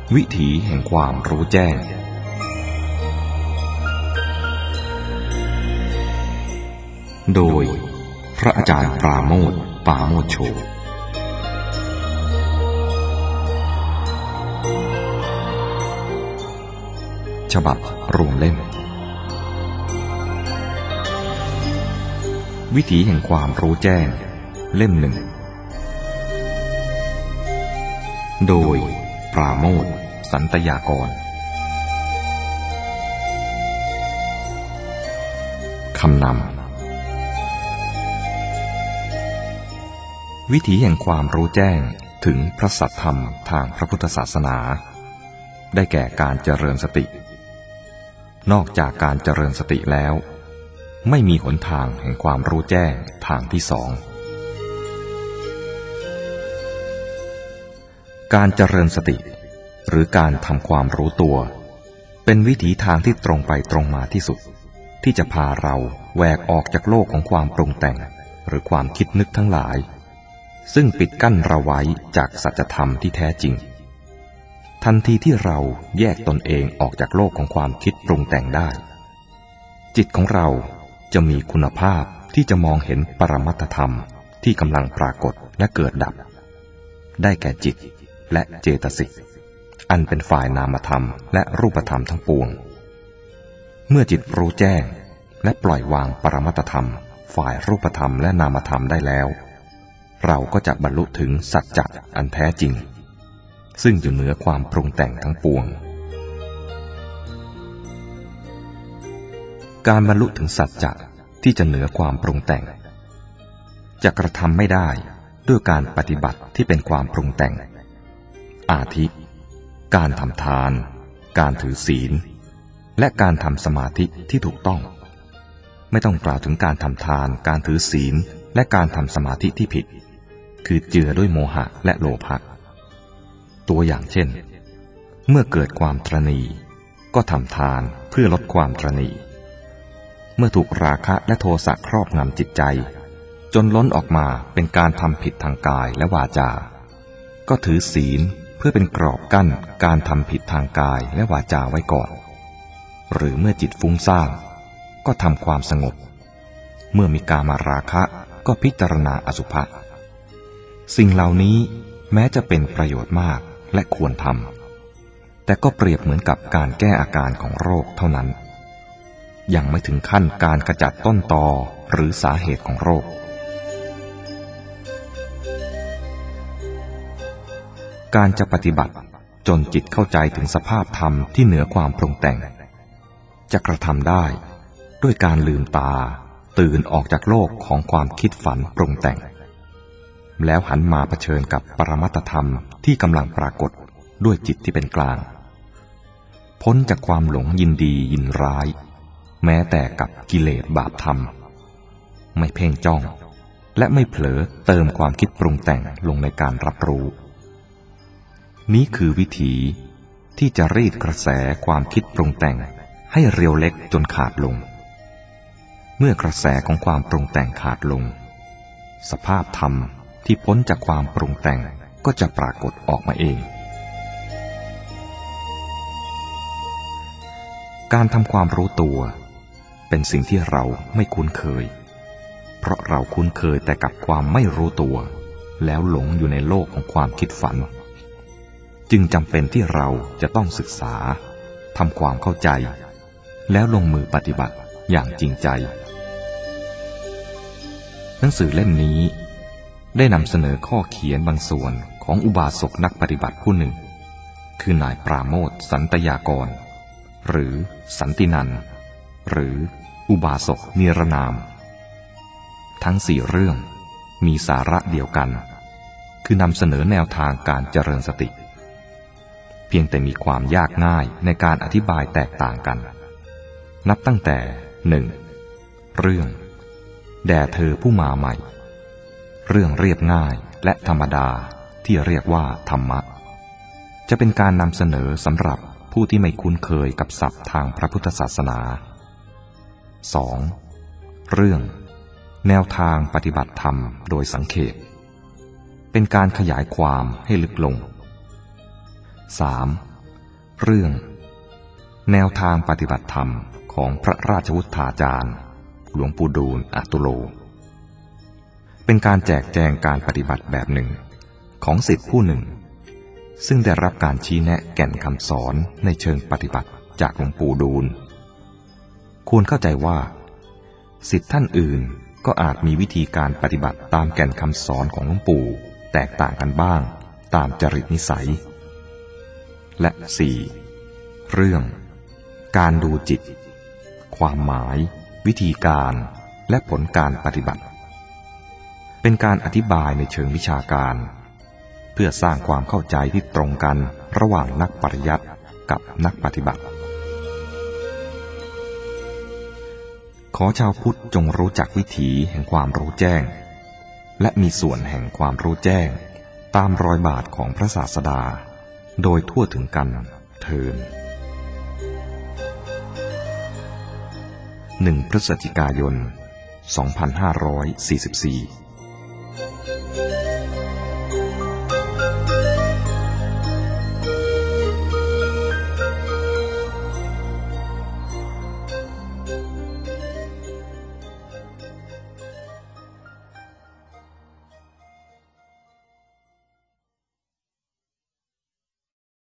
วิถีแห่งความรู้แจ้งโดยพระอาจารย์ปราโมทย์ ปาโมทโชฉบับรวมเล่มวิถีแห่งความรู้แจ้งเล่มหนึ่งโดยปราโมทย์ สันตยากรคำนำวิถีแห่งความรู้แจ้งถึงพระสัทธรรมทางพระพุทธศาสนาได้แก่การเจริญสตินอกจากการเจริญสติแล้วไม่มีหนทางแห่งความรู้แจ้งทางที่สองการเจริญสติหรือการทำความรู้ตัวเป็นวิถีทางที่ตรงไปตรงมาที่สุดที่จะพาเราแหวกออกจากโลกของความปรุงแต่งหรือความคิดนึกทั้งหลายซึ่งปิดกั้นเราไว้จากสัจธรรมที่แท้จริงทันทีที่เราแยกตนเองออกจากโลกของความคิดปรุงแต่งได้จิตของเราจะมีคุณภาพที่จะมองเห็นปรมัตถธรรมที่กำลังปรากฏและเกิดดับได้แก่จิตและเจตสิกอันเป็นฝ่ายนามธรรมและรูปธรรมทั้งปวงเมื่อจิตรู้แจ้งและปล่อยวางปรมัตถธรรมฝ่ายรูปธรรมและนามธรรมได้แล้วเราก็จะบรรลุถึงสัจจะอันแท้จริงซึ่งอยู่เหนือความปรุงแต่งทั้งปวงการบรรลุถึงสัจจะที่จะเหนือความปรุงแต่งจะกระทำไม่ได้ด้วยการปฏิบัติที่เป็นความปรุงแต่งอาทิการทำทานการถือศีลและการทำสมาธิที่ถูกต้องไม่ต้องกล่าวถึงการทำทานการถือศีลและการทำสมาธิที่ผิดคือเจือด้วยโมหะและโลภะตัวอย่างเช่นเมื่อเกิดความตระหนี่ก็ทำทานเพื่อลดความตระหนี่เมื่อถูกราคะและโทสะครอบงำจิตใจจนล้นออกมาเป็นการทำผิดทางกายและวาจาก็ถือศีลเพื่อเป็นกรอบกั้นการทำผิดทางกายและวาจาไว้ก่อนหรือเมื่อจิตฟุ้งซ่านก็ทำความสงบเมื่อมีกามราคะก็พิจารณาอสุภะสิ่งเหล่านี้แม้จะเป็นประโยชน์มากและควรทำแต่ก็เปรียบเหมือนกับการแก้อาการของโรคเท่านั้นยังไม่ถึงขั้นการขจัดต้นตอหรือสาเหตุของโรคการจะปฏิบัติจนจิตเข้าใจถึงสภาพธรรมที่เหนือความปรุงแต่งจะกระทำได้ด้วยการลืมตาตื่นออกจากโลกของความคิดฝันปรุงแต่งแล้วหันมาเผชิญกับปรมัตถธรรมที่กำลังปรากฏด้วยจิตที่เป็นกลางพ้นจากความหลงยินดียินร้ายแม้แต่กับกิเลสบาปธรรมไม่เพ่งจ้องและไม่เผลอเติมความคิดปรุงแต่งลงในการรับรู้นี้คือวิธีที่จะรีดกระแสความคิดปรุงแต่งให้เรียวเล็กจนขาดลงเมื่อกระแสของความปรุงแต่งขาดลงสภาพธรรมที่พ้นจากความปรุงแต่งก็จะปรากฏออกมาเองการทำความรู้ตัวเป็นสิ่งที่เราไม่คุ้นเคยเพราะเราคุ้นเคยแต่กับความไม่รู้ตัวแล้วหลงอยู่ในโลกของความคิดฝันจึงจำเป็นที่เราจะต้องศึกษาทำความเข้าใจแล้วลงมือปฏิบัติอย่างจริงใจหนังสือเล่มนี้ได้นำเสนอข้อเขียนบางส่วนของอุบาสกนักปฏิบัติผู้หนึ่งคือนายปราโมทย์ สันตยากรหรือสันตินันท์หรืออุบาสกนิรนามทั้ง4เรื่องมีสาระเดียวกันคือนำเสนอแนวทางการเจริญสติเพียงแต่มีความยากง่ายในการอธิบายแตกต่างกันนับตั้งแต่ 1. เรื่องแด่เธอผู้มาใหม่เรื่องเรียบง่ายและธรรมดาที่เรียกว่าธรรมะจะเป็นการนำเสนอสำหรับผู้ที่ไม่คุ้นเคยกับศัพท์ทางพระพุทธศาสนา 2. เรื่องแนวทางปฏิบัติธรรมโดยสังเขปเป็นการขยายความให้ลึกลง 3. เรื่องแนวทางปฏิบัติธรรมของพระราชวุฒาจารย์หลวงปู่ดูลย์อตุโลเป็นการแจกแจงการปฏิบัติแบบหนึ่งของศิษย์ผู้หนึ่งซึ่งได้รับการชี้แนะแก่นคำสอนในเชิงปฏิบัติจากหลวงปู่ดูลย์ควรเข้าใจว่าศิษย์ท่านอื่นก็อาจมีวิธีการปฏิบัติตามแก่นคำสอนของหลวงปู่แตกต่างกันบ้างตามจริตนิสัยและ 4. เรื่องการดูจิตความหมายวิธีการและผลการปฏิบัติเป็นการอธิบายในเชิงวิชาการเพื่อสร้างความเข้าใจที่ตรงกันระหว่างนักปริยัติกับนักปฏิบัติขอชาวพุทธจงรู้จักวิถีแห่งความรู้แจ้งและมีส่วนแห่งความรู้แจ้งตามรอยบาทของพระศาสดาโดยทั่วถึงกันเทอญ 1 พฤศจิกายน 2544